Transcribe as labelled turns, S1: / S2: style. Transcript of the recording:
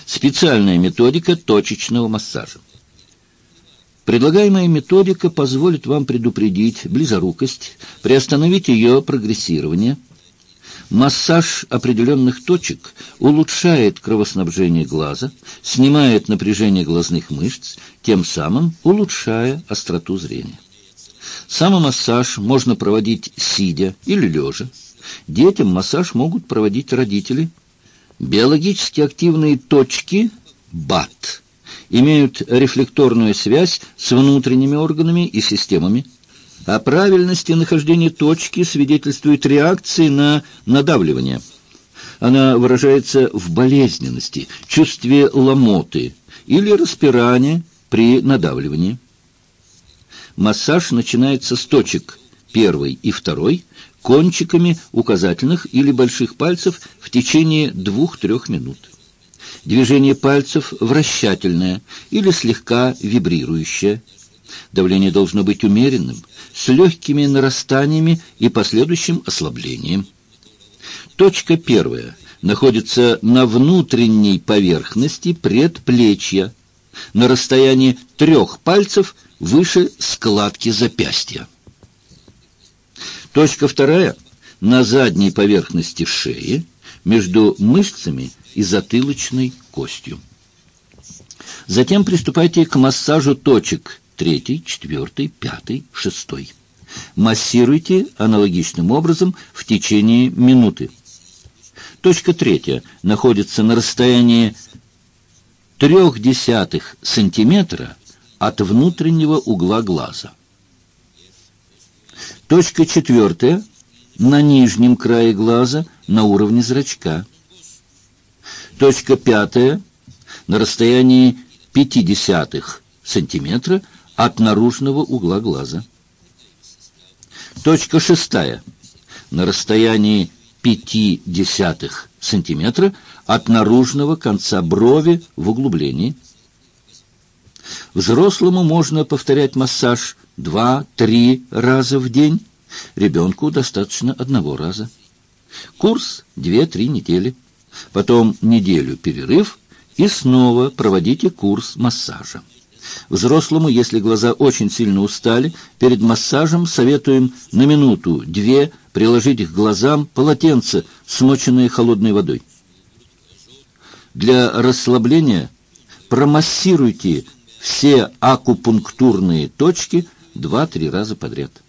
S1: Специальная методика точечного массажа. Предлагаемая методика позволит вам предупредить близорукость, приостановить ее прогрессирование. Массаж определенных точек улучшает кровоснабжение глаза, снимает напряжение глазных мышц, тем самым улучшая остроту зрения. Самомассаж можно проводить сидя или лежа. Детям массаж могут проводить родители. Биологически активные точки БАТ имеют рефлекторную связь с внутренними органами и системами. О правильности нахождения точки свидетельствует реакция на надавливание. Она выражается в болезненности, чувстве ломоты или распирания при надавливании. Массаж начинается с точек 1 и 2, кончиками указательных или больших пальцев в течение 2-3 минут. Движение пальцев вращательное или слегка вибрирующее. Давление должно быть умеренным, с легкими нарастаниями и последующим ослаблением. Точка 1 находится на внутренней поверхности предплечья, на расстоянии 3 пальцев выше складки запястья. Точка 2 на задней поверхности шеи, между мышцами и затылочной костью. Затем приступайте к массажу точек 3, 4, 5, 6. Массируйте аналогичным образом в течение минуты. Точка 3 находится на расстоянии 0,3 сантиметра от внутреннего угла глаза. Точка 4 на нижнем крае глаза на уровне зрачка. Точка 5 на расстоянии 0,5 сантиметра от наружного угла глаза. Точка 6 на расстоянии 0,5 сантиметра от наружного конца брови в углублении. Взрослому можно повторять массаж 2-3 раза в день. Ребенку достаточно 1 раза. Курс 2-3 недели. Потом неделю перерыв и снова проводите курс массажа. Взрослому, если глаза очень сильно устали, перед массажем советуем на минуту-две приложить к глазам полотенце, смоченное холодной водой. Для расслабления промассируйте все акупунктурные точки 2-3 раза подряд.